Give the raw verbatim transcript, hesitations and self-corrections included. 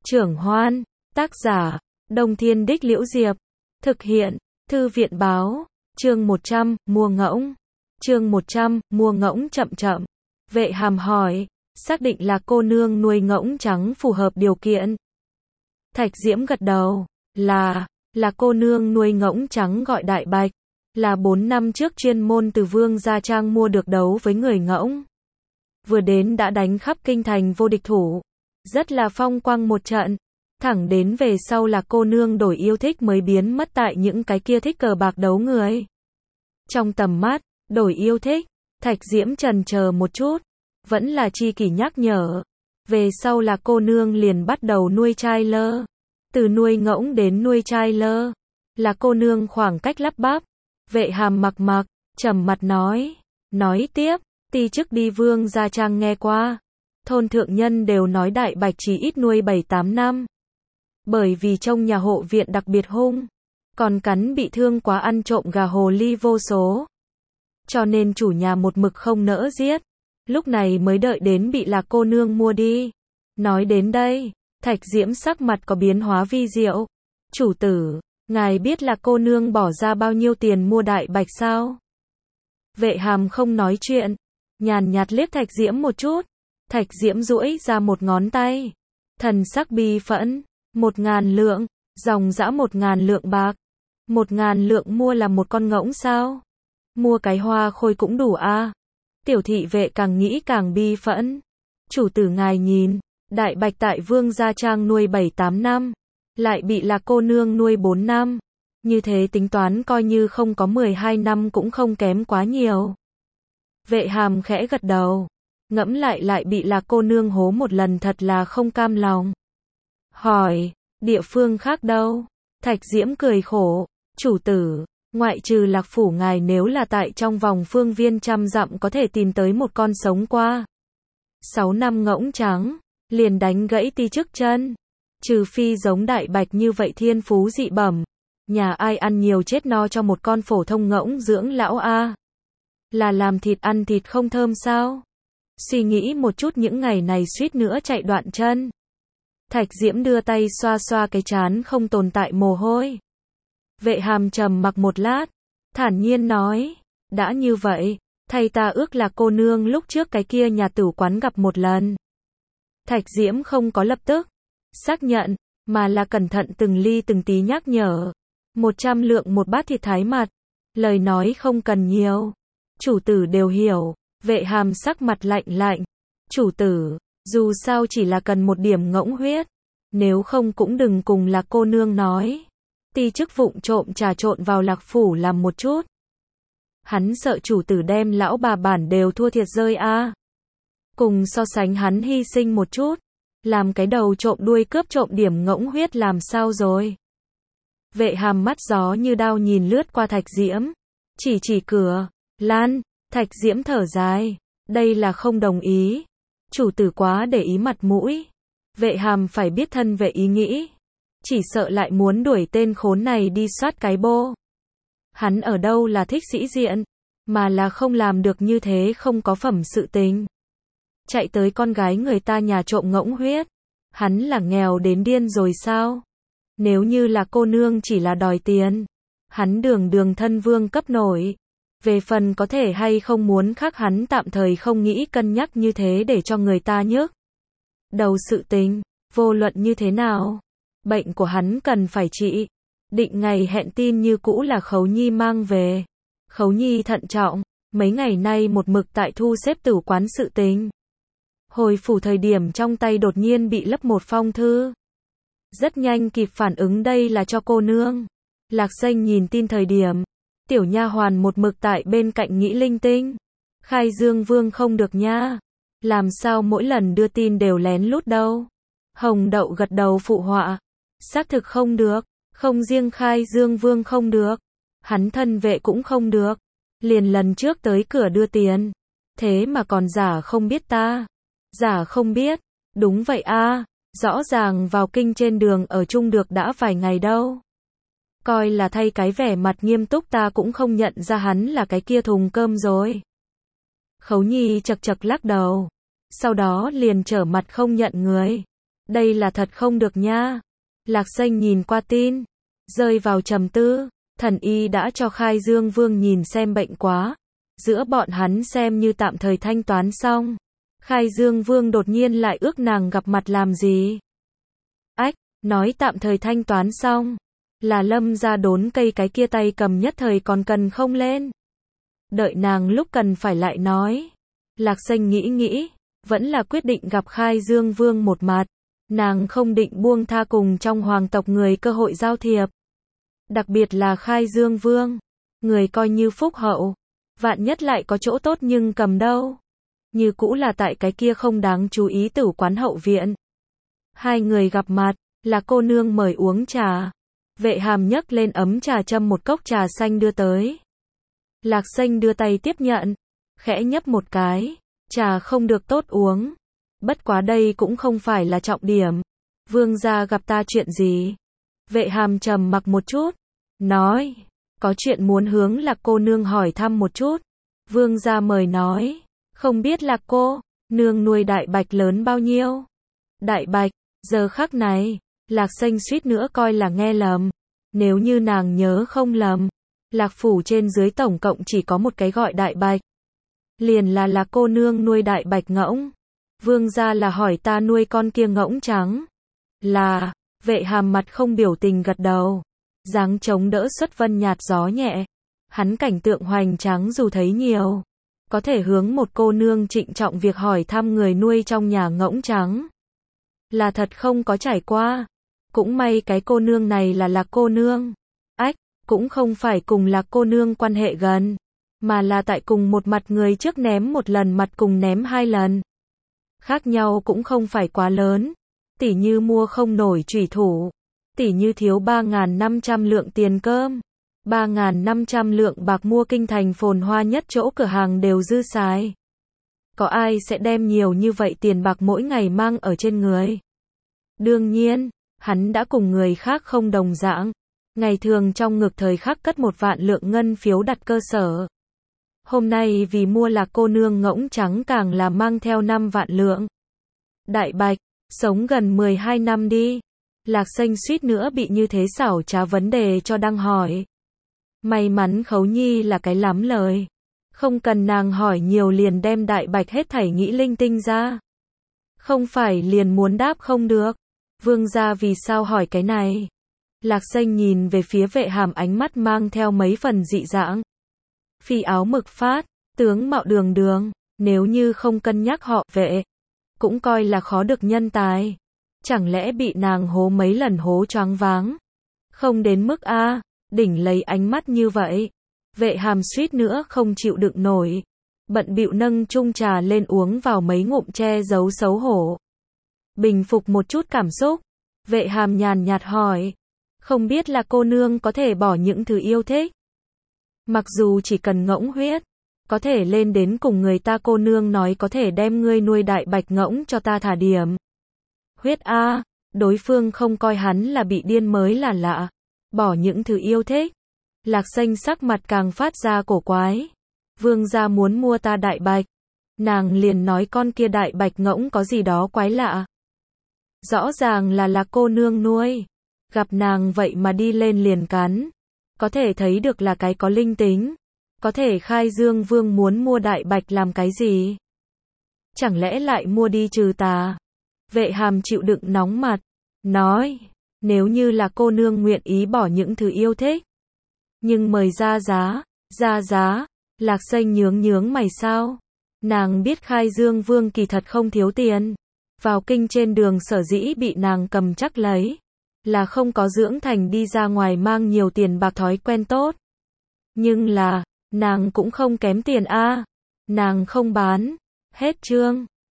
Trưởng Hoan, tác giả, Đông Thiên Đích Liễu Diệp, thực hiện, Thư viện báo, chương một trăm, mua ngỗng. Chương một trăm, mua ngỗng chậm chậm. Vệ Hàm hỏi, xác định là cô nương nuôi ngỗng trắng phù hợp điều kiện. Thạch Diễm gật đầu, là, là cô nương nuôi ngỗng trắng gọi Đại Bạch, là bốn năm trước chuyên môn từ Vương Gia Trang mua được đấu với người ngỗng. Vừa đến đã đánh khắp kinh thành vô địch thủ, rất là phong quang một trận, thẳng đến về sau là cô nương đổi yêu thích mới biến mất tại những cái kia thích cờ bạc đấu người. Trong tầm mắt, đổi yêu thích, Thạch Diễm chần chờ một chút, vẫn là Chi Kỷ nhắc nhở. Về sau là cô nương liền bắt đầu nuôi trai lơ. Từ nuôi ngỗng đến nuôi trai lơ, là cô nương khoảng cách lắp bắp. Vệ Hàm mặc mặc, trầm mặt nói, nói tiếp, ti chức đi Vương Gia Trang nghe qua. Thôn thượng nhân đều nói Đại Bạch chỉ ít nuôi bảy tám năm. Bởi vì trong nhà hộ viện đặc biệt hung, còn cắn bị thương quá ăn trộm gà hồ ly vô số. Cho nên chủ nhà một mực không nỡ giết, lúc này mới đợi đến bị Lạc cô nương mua đi. Nói đến đây, Thạch Diễm sắc mặt có biến hóa vi diệu. Chủ tử, ngài biết Lạc cô nương bỏ ra bao nhiêu tiền mua Đại Bạch sao? Vệ Hàm không nói chuyện, nhàn nhạt liếc Thạch Diễm một chút. Thạch Diễm duỗi ra một ngón tay, thần sắc bi phẫn, một ngàn lượng, dòng dã một ngàn lượng bạc. Một ngàn lượng mua là một con ngỗng sao? Mua cái hoa khôi cũng đủ a. À? Tiểu thị vệ càng nghĩ càng bi phẫn. Chủ tử ngài nhìn, Đại Bạch tại Vương Gia Trang nuôi bảy tám năm, lại bị Lạc cô nương nuôi bốn năm. Như thế tính toán coi như không có mười hai năm cũng không kém quá nhiều. Vệ Hàm khẽ gật đầu, ngẫm lại lại bị Lạc cô nương hố một lần thật là không cam lòng. Hỏi, địa phương khác đâu? Thạch Diễm cười khổ, chủ tử, ngoại trừ Lạc phủ ngài nếu là tại trong vòng phương viên trăm dặm có thể tìm tới một con sống qua sáu năm ngỗng trắng, liền đánh gãy ti chức chân. Trừ phi giống Đại Bạch như vậy thiên phú dị bẩm, nhà ai ăn nhiều chết no cho một con phổ thông ngỗng dưỡng lão a? Là làm thịt ăn thịt không thơm sao? Suy nghĩ một chút những ngày này suýt nữa chạy đoạn chân. Thạch Diễm đưa tay xoa xoa cái trán không tồn tại mồ hôi. Vệ Hàm trầm mặc một lát, thản nhiên nói, đã như vậy, thầy ta ước là cô nương lúc trước cái kia nhà tử quán gặp một lần. Thạch Diễm không có lập tức xác nhận, mà là cẩn thận từng ly từng tí nhắc nhở. Một trăm lượng một bát thịt thái mặt, lời nói không cần nhiều. Chủ tử đều hiểu. Vệ Hàm sắc mặt lạnh lạnh. Chủ tử, dù sao chỉ là cần một điểm ngỗng huyết, nếu không cũng đừng cùng Lạc cô nương nói. Ti chức vụng trộm trà trộn vào Lạc phủ làm một chút. Hắn sợ chủ tử đem lão bà bản đều thua thiệt rơi a. À. Cùng so sánh hắn hy sinh một chút, làm cái đầu trộm đuôi cướp trộm điểm ngỗng huyết làm sao rồi? Vệ Hàm mắt gió như đao nhìn lướt qua Thạch Diễm, chỉ chỉ cửa, Lan. Thạch Diễm thở dài, đây là không đồng ý. Chủ tử quá để ý mặt mũi. Vệ Hàm phải biết thân vệ ý nghĩ, chỉ sợ lại muốn đuổi tên khốn này đi soát cái bô. Hắn ở đâu là thích sĩ diện, mà là không làm được như thế không có phẩm sự tình. Chạy tới con gái người ta nhà trộm ngỗng huyết, hắn là nghèo đến điên rồi sao? Nếu như là cô nương chỉ là đòi tiền, hắn đường đường thân vương cấp nổi. Về phần có thể hay không muốn khác hắn tạm thời không nghĩ cân nhắc như thế để cho người ta nhức đầu sự tình, vô luận như thế nào. Bệnh của hắn cần phải trị. Định ngày hẹn tin như cũ là Khấu Nhi mang về. Khấu Nhi thận trọng, mấy ngày nay một mực tại thu xếp tử quán sự tình. Hồi phủ thời điểm trong tay đột nhiên bị lấp một phong thư. Rất nhanh kịp phản ứng đây là cho cô nương. Lạc Xanh nhìn tin thời điểm, tiểu nha hoàn một mực tại bên cạnh nghĩ linh tinh. Khai Dương Vương không được nha. Làm sao mỗi lần đưa tin đều lén lút đâu? Hồng Đậu gật đầu phụ họa. Xác thực không được. Không riêng Khai Dương Vương không được, hắn thân vệ cũng không được. Liền lần trước tới cửa đưa tiền, thế mà còn giả không biết ta. Giả không biết. Đúng vậy a, à, rõ ràng vào kinh trên đường ở chung được đã vài ngày đâu. Coi là thay cái vẻ mặt nghiêm túc ta cũng không nhận ra hắn là cái kia thùng cơm rồi. Khấu Nhi chật chật lắc đầu, sau đó liền trở mặt không nhận người. Đây là thật không được nha. Lạc Xanh nhìn qua tin, rơi vào trầm tư, thần y đã cho Khai Dương Vương nhìn xem bệnh quá. Giữa bọn hắn xem như tạm thời thanh toán xong. Khai Dương Vương đột nhiên lại ước nàng gặp mặt làm gì? Ách, nói tạm thời thanh toán xong. Là Lâm gia đốn cây cái kia tay cầm nhất thời còn cần không lên. Đợi nàng lúc cần phải lại nói. Lạc Xanh nghĩ nghĩ, vẫn là quyết định gặp Khai Dương Vương một mặt. Nàng không định buông tha cùng trong hoàng tộc người cơ hội giao thiệp. Đặc biệt là Khai Dương Vương. Người coi như phúc hậu. Vạn nhất lại có chỗ tốt nhưng cầm đâu. Như cũ là tại cái kia không đáng chú ý tử quán hậu viện. Hai người gặp mặt, là cô nương mời uống trà. Vệ Hàm nhấc lên ấm trà châm một cốc trà xanh đưa tới. Lạc Xanh đưa tay tiếp nhận, khẽ nhấp một cái, trà không được tốt uống. Bất quá đây cũng không phải là trọng điểm. Vương gia gặp ta chuyện gì? Vệ Hàm trầm mặc một chút, nói, có chuyện muốn hướng Lạc cô nương hỏi thăm một chút. Vương gia mời nói, không biết Lạc cô nương nuôi đại bạch lớn bao nhiêu? Đại bạch, giờ khắc này, Lạc Xanh suýt nữa coi là nghe lầm. Nếu như nàng nhớ không lầm, Lạc phủ trên dưới tổng cộng chỉ có một cái gọi đại bạch. Liền là Lạc cô nương nuôi đại bạch ngỗng. Vương gia là hỏi ta nuôi con kia ngỗng trắng. Là, Vệ Hàm mặt không biểu tình gật đầu. Dáng chống đỡ xuất vân nhạt gió nhẹ. Hắn cảnh tượng hoành tráng dù thấy nhiều. Có thể hướng một cô nương trịnh trọng việc hỏi thăm người nuôi trong nhà ngỗng trắng. Là thật không có trải qua. Cũng may cái cô nương này là Lạc cô nương. Ách, cũng không phải cùng Lạc cô nương quan hệ gần. Mà là tại cùng một mặt người trước ném một lần mặt cùng ném hai lần. Khác nhau cũng không phải quá lớn. Tỉ như mua không nổi chủy thủ. Tỉ như thiếu ba nghìn năm trăm lượng tiền cơm. ba nghìn năm trăm lượng bạc mua kinh thành phồn hoa nhất chỗ cửa hàng đều dư xài. Có ai sẽ đem nhiều như vậy tiền bạc mỗi ngày mang ở trên người? Đương nhiên, hắn đã cùng người khác không đồng dạng. Ngày thường trong ngực thời khắc cất một vạn lượng ngân phiếu đặt cơ sở. Hôm nay vì mua Lạc cô nương ngỗng trắng càng là mang theo năm vạn lượng. Đại bạch, sống gần mười hai năm đi. Lạc Xanh suýt nữa bị như thế xảo trá vấn đề cho đang hỏi. May mắn Khấu Nhi là cái lắm lời. Không cần nàng hỏi nhiều liền đem đại bạch hết thảy nghĩ linh tinh ra. Không phải liền muốn đáp không được. Vương gia vì sao hỏi cái này? Lạc Xanh nhìn về phía Vệ Hàm ánh mắt mang theo mấy phần dị dạng. Phi áo mực phát, tướng mạo đường đường, nếu như không cân nhắc họ Vệ, cũng coi là khó được nhân tài. Chẳng lẽ bị nàng hố mấy lần hố choáng váng? Không đến mức a, đỉnh lấy ánh mắt như vậy. Vệ Hàm suýt nữa không chịu đựng nổi. Bận bịu nâng chung trà lên uống vào mấy ngụm che giấu xấu hổ. Bình phục một chút cảm xúc. Vệ Hàm nhàn nhạt hỏi. Không biết là cô nương có thể bỏ những thứ yêu thích. Mặc dù chỉ cần ngỗng huyết. Có thể lên đến cùng người ta cô nương nói có thể đem ngươi nuôi đại bạch ngỗng cho ta thả điểm. Huyết a, đối phương không coi hắn là bị điên mới là lạ. Bỏ những thứ yêu thích. Lạc Xanh sắc mặt càng phát ra cổ quái. Vương gia muốn mua ta đại bạch. Nàng liền nói con kia đại bạch ngỗng có gì đó quái lạ. Rõ ràng là Lạc cô nương nuôi. Gặp nàng vậy mà đi lên liền cắn. Có thể thấy được là cái có linh tính. Có thể Khai Dương Vương muốn mua đại bạch làm cái gì? Chẳng lẽ lại mua đi trừ tà? Vệ Hàm chịu đựng nóng mặt. Nói, nếu như là cô nương nguyện ý bỏ những thứ yêu thích. Nhưng mời ra giá, ra giá. Lạc Xanh nhướng nhướng mày sao? Nàng biết Khai Dương Vương kỳ thật không thiếu tiền. Vào kinh trên đường sở dĩ bị nàng cầm chắc lấy. Là không có dưỡng thành đi ra ngoài mang nhiều tiền bạc thói quen tốt. Nhưng là, nàng cũng không kém tiền a. Nàng không bán. Hết chương.